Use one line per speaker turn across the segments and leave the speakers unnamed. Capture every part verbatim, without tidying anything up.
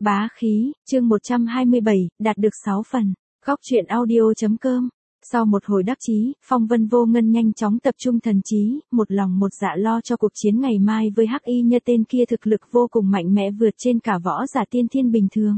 Bá khí, chương một trăm hai mươi bảy, đạt được sáu phần. Góc truyện audio.com. Sau một hồi đắc chí, Phong Vân Vô Ngân nhanh chóng tập trung thần trí, một lòng một dạ lo cho cuộc chiến ngày mai với Hắc Y Nhân tên kia thực lực vô cùng mạnh mẽ vượt trên cả võ giả tiên thiên bình thường.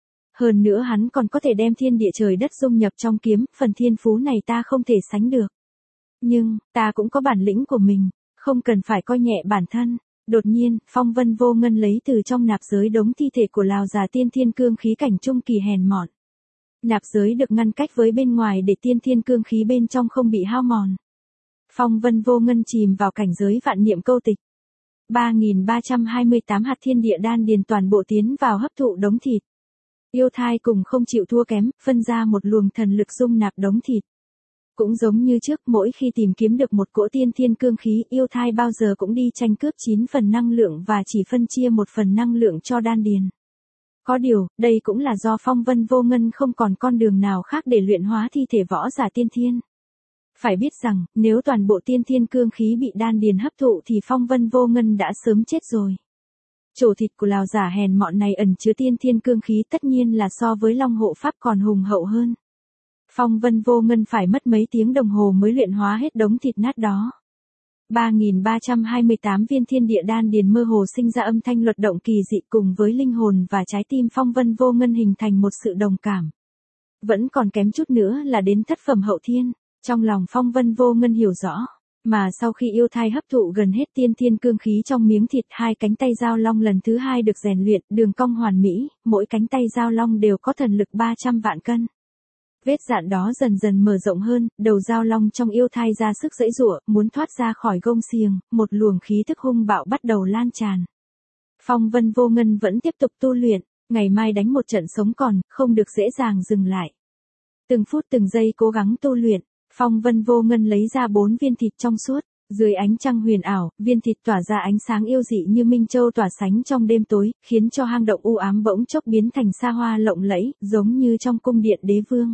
Hơn nữa hắn còn có thể đem thiên địa trời đất dung nhập trong kiếm, phần thiên phú này ta không thể sánh được. Nhưng, ta cũng có bản lĩnh của mình, không cần phải coi nhẹ bản thân. Đột nhiên, Phong Vân Vô Ngân lấy từ trong nạp giới đống thi thể của Lào già tiên thiên cương khí cảnh trung kỳ hèn mọn. Nạp giới được ngăn cách với bên ngoài để tiên thiên cương khí bên trong không bị hao mòn. Phong Vân Vô Ngân chìm vào cảnh giới vạn niệm câu tịch. ba nghìn ba trăm hai mươi tám hạt thiên địa đan điền toàn bộ tiến vào hấp thụ đống thịt. Yêu thai cùng không chịu thua kém, phân ra một luồng thần lực dung nạp đống thịt. Cũng giống như trước, mỗi khi tìm kiếm được một cỗ tiên thiên cương khí, yêu thai bao giờ cũng đi tranh cướp chín phần năng lượng và chỉ phân chia một phần năng lượng cho đan điền. Có điều, đây cũng là do Phong Vân Vô Ngân không còn con đường nào khác để luyện hóa thi thể võ giả tiên thiên. Phải biết rằng, nếu toàn bộ tiên thiên cương khí bị đan điền hấp thụ thì Phong Vân Vô Ngân đã sớm chết rồi. Chỗ thịt của Lào giả hèn mọn này ẩn chứa tiên thiên cương khí tất nhiên là so với Long Hộ Pháp còn hùng hậu hơn. Phong Vân Vô Ngân phải mất mấy tiếng đồng hồ mới luyện hóa hết đống thịt nát đó. ba nghìn ba trăm hai mươi tám viên thiên địa đan điền mơ hồ sinh ra âm thanh luật động kỳ dị cùng với linh hồn và trái tim Phong Vân Vô Ngân hình thành một sự đồng cảm. Vẫn còn kém chút nữa là đến thất phẩm hậu thiên, trong lòng Phong Vân Vô Ngân hiểu rõ. Mà sau khi yêu thai hấp thụ gần hết tiên thiên cương khí trong miếng thịt, hai cánh tay dao long lần thứ hai được rèn luyện, đường cong hoàn mỹ, mỗi cánh tay dao long đều có thần lực ba trăm vạn cân. Vết dạn đó dần dần mở rộng hơn, đầu dao long trong yêu thai ra sức giãy giụa, muốn thoát ra khỏi gông xiềng, một luồng khí thức hung bạo bắt đầu lan tràn. Phong Vân Vô Ngân vẫn tiếp tục tu luyện, ngày mai đánh một trận sống còn, không được dễ dàng dừng lại. Từng phút từng giây cố gắng tu luyện, Phong Vân Vô Ngân lấy ra bốn viên thịt trong suốt, dưới ánh trăng huyền ảo, viên thịt tỏa ra ánh sáng yêu dị như minh châu tỏa sánh trong đêm tối, khiến cho hang động u ám bỗng chốc biến thành xa hoa lộng lẫy, giống như trong cung điện đế vương.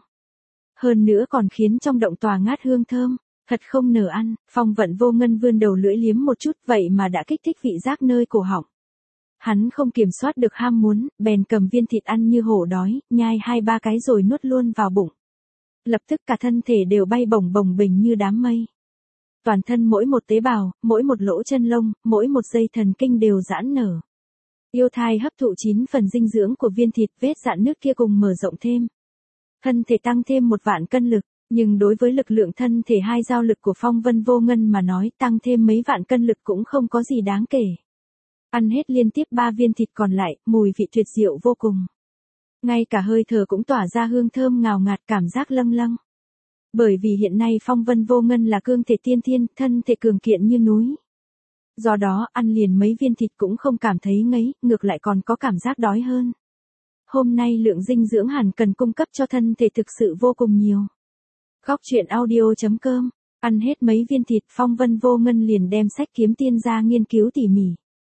Hơn nữa còn khiến trong động tỏa ngát hương thơm, thật không nở ăn. Phong Vận Vô Ngân vươn đầu lưỡi liếm một chút, vậy mà đã kích thích vị giác nơi cổ họng. Hắn không kiểm soát được ham muốn, bèn cầm viên thịt ăn như hổ đói, nhai hai ba cái rồi nuốt luôn vào bụng. Lập tức cả thân thể đều bay bổng bồng bềnh như đám mây. Toàn thân mỗi một tế bào, mỗi một lỗ chân lông, mỗi một dây thần kinh đều giãn nở. Yêu thai hấp thụ chín phần dinh dưỡng của viên thịt, vết dạn nước kia cùng mở rộng thêm. Thân thể tăng thêm một vạn cân lực, nhưng đối với lực lượng thân thể hai giao lực của Phong Vân Vô Ngân mà nói, tăng thêm mấy vạn cân lực cũng không có gì đáng kể. Ăn hết liên tiếp ba viên thịt còn lại, mùi vị tuyệt diệu vô cùng. Ngay cả hơi thở cũng tỏa ra hương thơm ngào ngạt, cảm giác lâng lâng. Bởi vì hiện nay Phong Vân Vô Ngân là cương thể tiên thiên, thân thể cường kiện như núi. Do đó, ăn liền mấy viên thịt cũng không cảm thấy ngấy, ngược lại còn có cảm giác đói hơn. Hôm nay lượng dinh dưỡng hẳn cần cung cấp cho thân thể thực sự vô cùng nhiều. Góc truyện audio.com. Ăn hết mấy viên thịt, Phong Vân Vô Ngân liền đem sách kiếm tiên ra nghiên cứu tỉ mỉ.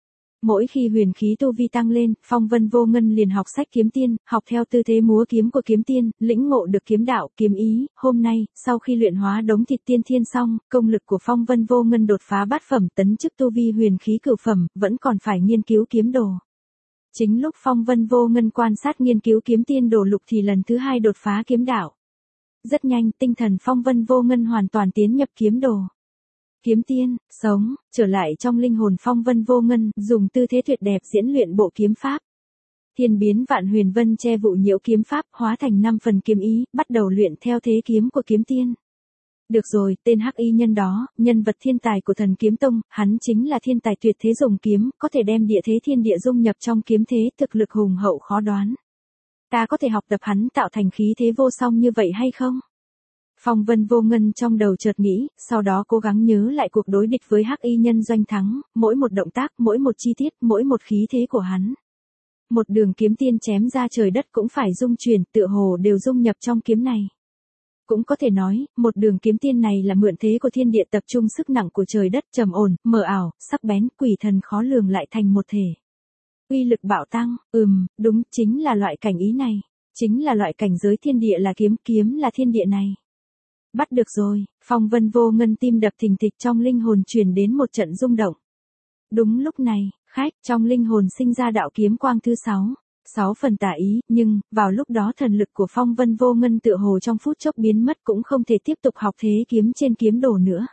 Mỗi khi huyền khí tu vi tăng lên, Phong Vân Vô Ngân liền học sách kiếm tiên, học theo tư thế múa kiếm của kiếm tiên, lĩnh ngộ được kiếm đạo, kiếm ý. Hôm nay, sau khi luyện hóa đống thịt tiên thiên xong, công lực của Phong Vân Vô Ngân đột phá bát phẩm, tấn chức tu vi huyền khí cửu phẩm, vẫn còn phải nghiên cứu kiếm đồ. Chính lúc Phong Vân Vô Ngân quan sát nghiên cứu kiếm tiên đồ lục thì lần thứ hai đột phá kiếm đạo. Rất nhanh, tinh thần Phong Vân Vô Ngân hoàn toàn tiến nhập kiếm đồ. Kiếm tiên, sống, trở lại trong linh hồn Phong Vân Vô Ngân, dùng tư thế tuyệt đẹp diễn luyện bộ kiếm pháp. Thiên biến vạn huyền vân che vụ nhiễu kiếm pháp, hóa thành năm phần kiếm ý, bắt đầu luyện theo thế kiếm của kiếm tiên. Được rồi, tên Hắc Y Nhân đó, nhân vật thiên tài của Thần Kiếm Tông, hắn chính là thiên tài tuyệt thế dùng kiếm, có thể đem địa thế thiên địa dung nhập trong kiếm thế, thực lực hùng hậu khó đoán. Ta có thể học tập hắn tạo thành khí thế vô song như vậy hay không? Phong Vân Vô Ngân trong đầu chợt nghĩ, sau đó cố gắng nhớ lại cuộc đối địch với Hắc Y Nhân Doanh thắng, mỗi một động tác, mỗi một chi tiết, mỗi một khí thế của hắn. Một đường kiếm tiên chém ra trời đất cũng phải dung chuyển, tựa hồ đều dung nhập trong kiếm này. Cũng có thể nói, một đường kiếm tiên này là mượn thế của thiên địa tập trung sức nặng của trời đất, trầm ổn, mờ ảo, sắc bén, quỷ thần khó lường lại thành một thể. Uy lực bạo tăng, ừm, đúng, chính là loại cảnh ý này. Chính là loại cảnh giới thiên địa là kiếm, kiếm là thiên địa này. Bắt được rồi, Phong Vân Vô Ngân tim đập thình thịch, trong linh hồn truyền đến một trận rung động. Đúng lúc này, khách, trong linh hồn sinh ra đạo kiếm quang thứ sáu. Sáu phần tà ý, nhưng, vào lúc đó thần lực của Phong Vân Vô Ngân tựa hồ trong phút chốc biến mất cũng không thể tiếp tục học thế kiếm trên kiếm đồ nữa.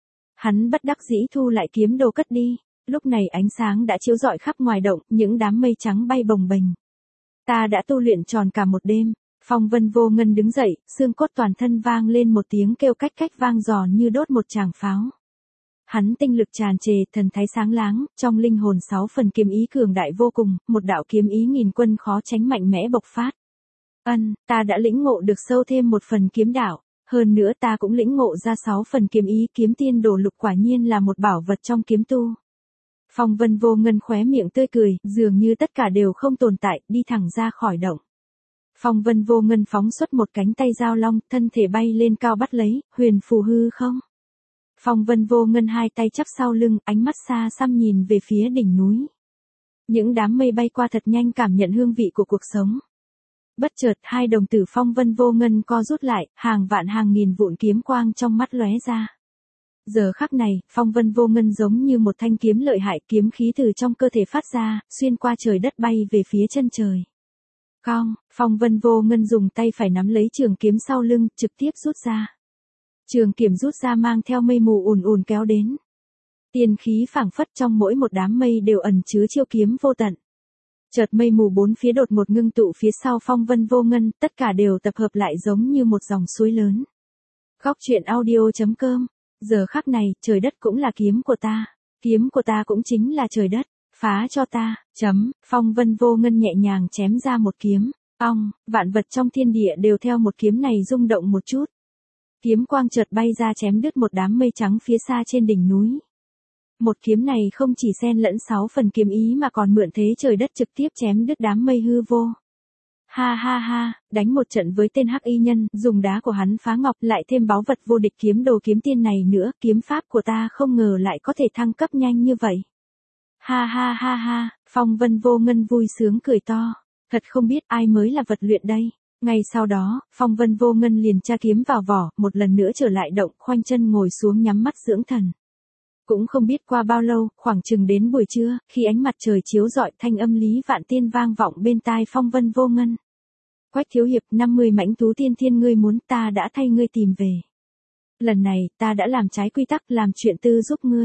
Hắn bất đắc dĩ thu lại kiếm đồ cất đi, lúc này ánh sáng đã chiếu rọi khắp ngoài động, những đám mây trắng bay bồng bềnh. Ta đã tu luyện tròn cả một đêm, Phong Vân Vô Ngân đứng dậy, xương cốt toàn thân vang lên một tiếng kêu cách cách vang giòn như đốt một tràng pháo. Hắn tinh lực tràn trề, thần thái sáng láng, trong linh hồn sáu phần kiếm ý cường đại vô cùng, một đạo kiếm ý nghìn quân khó tránh mạnh mẽ bộc phát. Ân, ta đã lĩnh ngộ được sâu thêm một phần kiếm đạo, hơn nữa ta cũng lĩnh ngộ ra sáu phần kiếm ý kiếm tiên đồ lục quả nhiên là một bảo vật trong kiếm tu. Phong Vân Vô Ngân khóe miệng tươi cười, dường như tất cả đều không tồn tại, đi thẳng ra khỏi động. Phong Vân Vô Ngân phóng xuất một cánh tay giao long, thân thể bay lên cao bắt lấy, huyền phù hư không. Phong Vân Vô Ngân hai tay chắp sau lưng, ánh mắt xa xăm nhìn về phía đỉnh núi. Những đám mây bay qua thật nhanh cảm nhận hương vị của cuộc sống. Bất chợt hai đồng tử Phong Vân Vô Ngân co rút lại, hàng vạn hàng nghìn vụn kiếm quang trong mắt lóe ra. Giờ khắc này, Phong Vân Vô Ngân giống như một thanh kiếm lợi hại, kiếm khí từ trong cơ thể phát ra, xuyên qua trời đất bay về phía chân trời. Cong, Phong Vân Vô Ngân dùng tay phải nắm lấy trường kiếm sau lưng, trực tiếp rút ra. Trường kiếm rút ra mang theo mây mù ùn ùn kéo đến. Tiên khí phảng phất trong mỗi một đám mây đều ẩn chứa chiêu kiếm vô tận. Chợt mây mù bốn phía đột một ngưng tụ phía sau Phong Vân Vô Ngân, tất cả đều tập hợp lại giống như một dòng suối lớn. Góc truyện audio chấm com. Giờ khắc này, trời đất cũng là kiếm của ta. Kiếm của ta cũng chính là trời đất. Phá cho ta, chấm, Phong Vân Vô Ngân nhẹ nhàng chém ra một kiếm. Ong, vạn vật trong thiên địa đều theo một kiếm này rung động một chút. Kiếm quang chợt bay ra chém đứt một đám mây trắng phía xa trên đỉnh núi. Một kiếm này không chỉ xen lẫn sáu phần kiếm ý mà còn mượn thế trời đất trực tiếp chém đứt đám mây hư vô. Ha ha ha, đánh một trận với tên hắc y nhân, dùng đá của hắn phá ngọc, lại thêm báu vật vô địch kiếm đồ kiếm tiên này nữa, kiếm pháp của ta không ngờ lại có thể thăng cấp nhanh như vậy. Ha ha ha ha, Phong Vân Vô Ngân vui sướng cười to, thật không biết ai mới là vật luyện đây. Ngay sau đó, Phong Vân Vô Ngân liền tra kiếm vào vỏ, một lần nữa trở lại động, khoanh chân ngồi xuống nhắm mắt dưỡng thần. Cũng không biết qua bao lâu, khoảng chừng đến buổi trưa, khi ánh mặt trời chiếu rọi, thanh âm Lý Vạn Tiên vang vọng bên tai Phong Vân Vô Ngân. Quách thiếu hiệp, năm mươi mãnh thú tiên thiên ngươi muốn, ta đã thay ngươi tìm về. Lần này, ta đã làm trái quy tắc, làm chuyện tư giúp ngươi.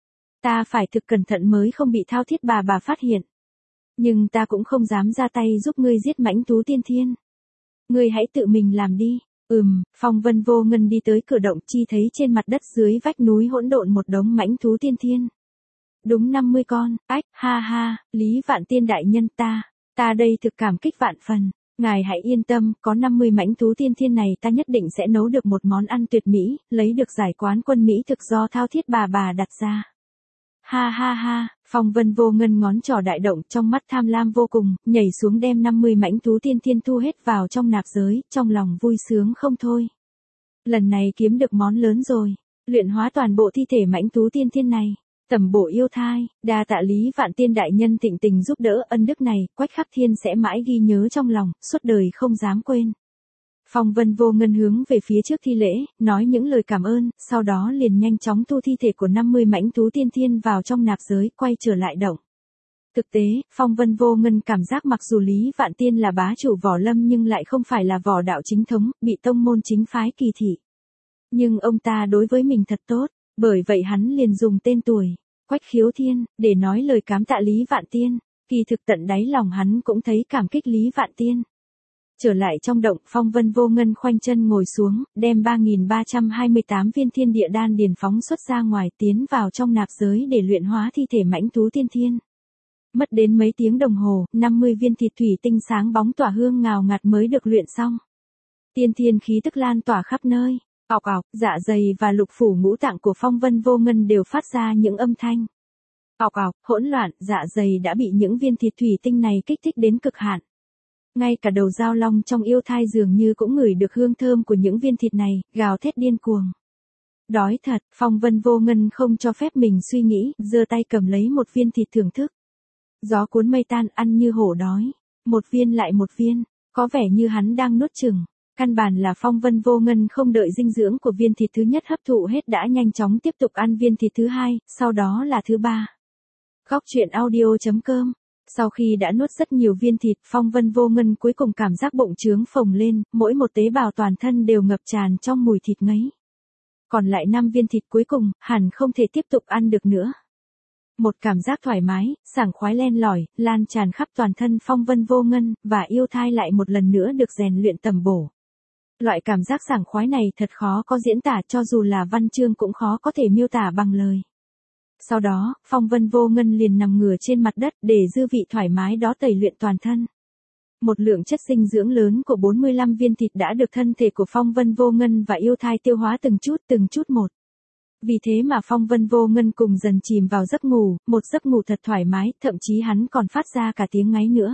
Ta phải thực cẩn thận mới không bị Thao Thiết bà bà phát hiện. Nhưng ta cũng không dám ra tay giúp ngươi giết mãnh thú tiên thiên. Ngươi hãy tự mình làm đi. Ừm, Phong Vân Vô Ngân đi tới cửa động, chi thấy trên mặt đất dưới vách núi hỗn độn một đống mãnh thú tiên thiên. Đúng năm mươi con, ách, ha ha, Lý Vạn Tiên đại nhân ta, ta đây thực cảm kích vạn phần. Ngài hãy yên tâm, có năm mươi mãnh thú tiên thiên này ta nhất định sẽ nấu được một món ăn tuyệt mỹ, lấy được giải quán quân Mỹ thực do Thao Thiết bà bà đặt ra. Ha ha ha, Phong Vân Vô Ngân ngón trỏ đại động, trong mắt tham lam vô cùng, nhảy xuống đem năm mươi mãnh thú tiên thiên thu hết vào trong nạp giới, trong lòng vui sướng không thôi. Lần này kiếm được món lớn rồi, luyện hóa toàn bộ thi thể mãnh thú tiên thiên này, tẩm bổ yêu thai, đa tạ Lý Vạn Tiên đại nhân thịnh tình giúp đỡ, ân đức này, Quách Khắc Thiên sẽ mãi ghi nhớ trong lòng, suốt đời không dám quên. Phong Vân Vô Ngân hướng về phía trước thi lễ, nói những lời cảm ơn, sau đó liền nhanh chóng thu thi thể của năm mươi mãnh thú tiên thiên vào trong nạp giới, quay trở lại động. Thực tế, Phong Vân Vô Ngân cảm giác mặc dù Lý Vạn Tiên là bá chủ võ lâm nhưng lại không phải là võ đạo chính thống, bị tông môn chính phái kỳ thị. Nhưng ông ta đối với mình thật tốt, bởi vậy hắn liền dùng tên tuổi, Quách Khiếu Thiên, để nói lời cám tạ Lý Vạn Tiên, kỳ thực tận đáy lòng hắn cũng thấy cảm kích Lý Vạn Tiên. Trở lại trong động, Phong Vân Vô Ngân khoanh chân ngồi xuống, đem ba nghìn ba trăm hai mươi tám viên thiên địa đan điền phóng xuất ra ngoài, tiến vào trong nạp giới để luyện hóa thi thể mãnh thú tiên thiên. Mất đến mấy tiếng đồng hồ, năm mươi viên thịt thủy tinh sáng bóng tỏa hương ngào ngạt mới được luyện xong. Tiên thiên khí tức lan tỏa khắp nơi, ọc ọc, dạ dày và lục phủ ngũ tạng của Phong Vân Vô Ngân đều phát ra những âm thanh. Ọc ọc, hỗn loạn, dạ dày đã bị những viên thịt thủy tinh này kích thích đến cực hạn. Ngay cả đầu dao long trong yêu thai dường như cũng ngửi được hương thơm của những viên thịt này, gào thét điên cuồng. Đói thật, Phong Vân Vô Ngân không cho phép mình suy nghĩ, giơ tay cầm lấy một viên thịt thưởng thức. Gió cuốn mây tan, ăn như hổ đói. Một viên lại một viên, có vẻ như hắn đang nuốt chửng. Căn bản là Phong Vân Vô Ngân không đợi dinh dưỡng của viên thịt thứ nhất hấp thụ hết đã nhanh chóng tiếp tục ăn viên thịt thứ hai, sau đó là thứ ba. Góc truyện audio chấm com Sau khi đã nuốt rất nhiều viên thịt, Phong Vân Vô Ngân cuối cùng cảm giác bụng trướng phồng lên, mỗi một tế bào toàn thân đều ngập tràn trong mùi thịt ngấy. Còn lại năm viên thịt cuối cùng, hẳn không thể tiếp tục ăn được nữa. Một cảm giác thoải mái, sảng khoái len lỏi, lan tràn khắp toàn thân Phong Vân Vô Ngân, và yêu thai lại một lần nữa được rèn luyện tầm bổ. Loại cảm giác sảng khoái này thật khó có diễn tả, cho dù là văn chương cũng khó có thể miêu tả bằng lời. Sau đó, Phong Vân Vô Ngân liền nằm ngửa trên mặt đất để dư vị thoải mái đó tẩy luyện toàn thân. Một lượng chất dinh dưỡng lớn của bốn mươi lăm viên thịt đã được thân thể của Phong Vân Vô Ngân và yêu thai tiêu hóa từng chút từng chút một. Vì thế mà Phong Vân Vô Ngân cùng dần chìm vào giấc ngủ, một giấc ngủ thật thoải mái, thậm chí hắn còn phát ra cả tiếng ngáy nữa.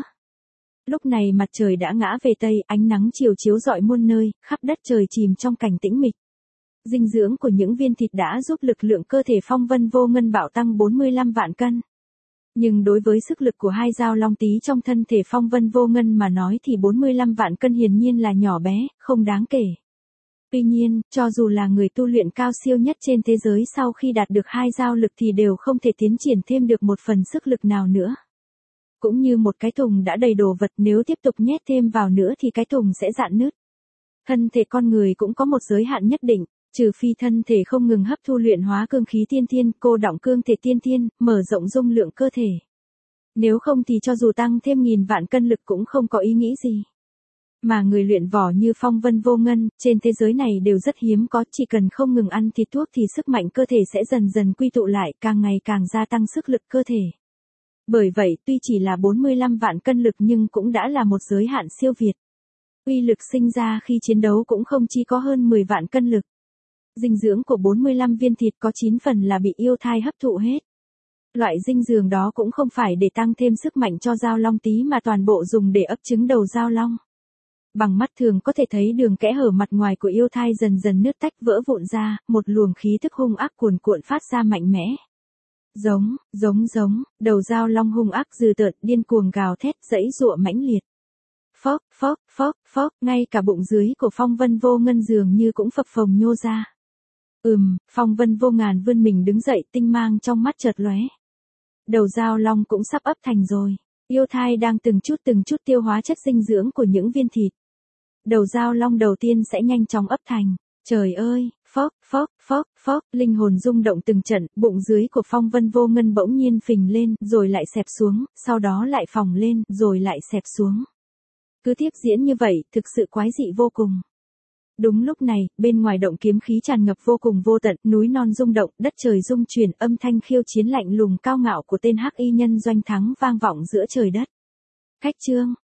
Lúc này mặt trời đã ngã về tây, ánh nắng chiều chiếu rọi muôn nơi, khắp đất trời chìm trong cảnh tĩnh mịch. Dinh dưỡng của những viên thịt đã giúp lực lượng cơ thể Phong Vân Vô Ngân bạo tăng bốn mươi lăm vạn cân. Nhưng đối với sức lực của hai dao long tí trong thân thể Phong Vân Vô Ngân mà nói thì bốn mươi lăm vạn cân hiển nhiên là nhỏ bé, không đáng kể. Tuy nhiên, cho dù là người tu luyện cao siêu nhất trên thế giới sau khi đạt được hai dao lực thì đều không thể tiến triển thêm được một phần sức lực nào nữa. Cũng như một cái thùng đã đầy đồ vật, nếu tiếp tục nhét thêm vào nữa thì cái thùng sẽ rạn nứt. Thân thể con người cũng có một giới hạn nhất định, trừ phi thân thể không ngừng hấp thu luyện hóa cương khí tiên thiên, cô đọng cương thể tiên thiên, mở rộng dung lượng cơ thể. Nếu không thì cho dù tăng thêm nghìn vạn cân lực cũng không có ý nghĩ gì. Mà người luyện võ như Phong Vân Vô Ngân, trên thế giới này đều rất hiếm có, chỉ cần không ngừng ăn thịt thuốc thì sức mạnh cơ thể sẽ dần dần quy tụ lại, càng ngày càng gia tăng sức lực cơ thể. Bởi vậy, tuy chỉ là bốn mươi lăm vạn cân lực nhưng cũng đã là một giới hạn siêu việt. Uy lực sinh ra khi chiến đấu cũng không chỉ có hơn mười vạn cân lực. Dinh dưỡng của bốn mươi lăm viên thịt có chín phần là bị yêu thai hấp thụ hết. Loại dinh dưỡng đó cũng không phải để tăng thêm sức mạnh cho dao long tí mà toàn bộ dùng để ấp trứng đầu dao long. Bằng mắt thường có thể thấy đường kẽ hở mặt ngoài của yêu thai dần dần nứt tách vỡ vụn ra, một luồng khí thức hung ác cuồn cuộn phát ra mạnh mẽ. Giống, giống giống, đầu dao long hung ác dữ tợn, điên cuồng gào thét, giãy giụa mãnh liệt. Phốc, phốc, phốc, phốc, ngay cả bụng dưới của Phong Vân Vô Ngân dường như cũng phập phồng nhô ra. Ừm, Phong Vân Vô Ngàn vươn mình đứng dậy, tinh mang trong mắt chợt lóe. Đầu dao long cũng sắp ấp thành rồi. Yêu thai đang từng chút từng chút tiêu hóa chất dinh dưỡng của những viên thịt. Đầu dao long đầu tiên sẽ nhanh chóng ấp thành. Trời ơi, phốc, phốc, phốc, phốc, linh hồn rung động từng trận, bụng dưới của Phong Vân Vô Ngân bỗng nhiên phình lên, rồi lại xẹp xuống, sau đó lại phồng lên, rồi lại xẹp xuống. Cứ tiếp diễn như vậy, thực sự quái dị vô cùng. Đúng lúc này, bên ngoài động kiếm khí tràn ngập vô cùng vô tận, núi non rung động, đất trời rung chuyển, âm thanh khiêu chiến lạnh lùng cao ngạo của tên hắc y nhân Doanh Thắng vang vọng giữa trời đất. Khách trương,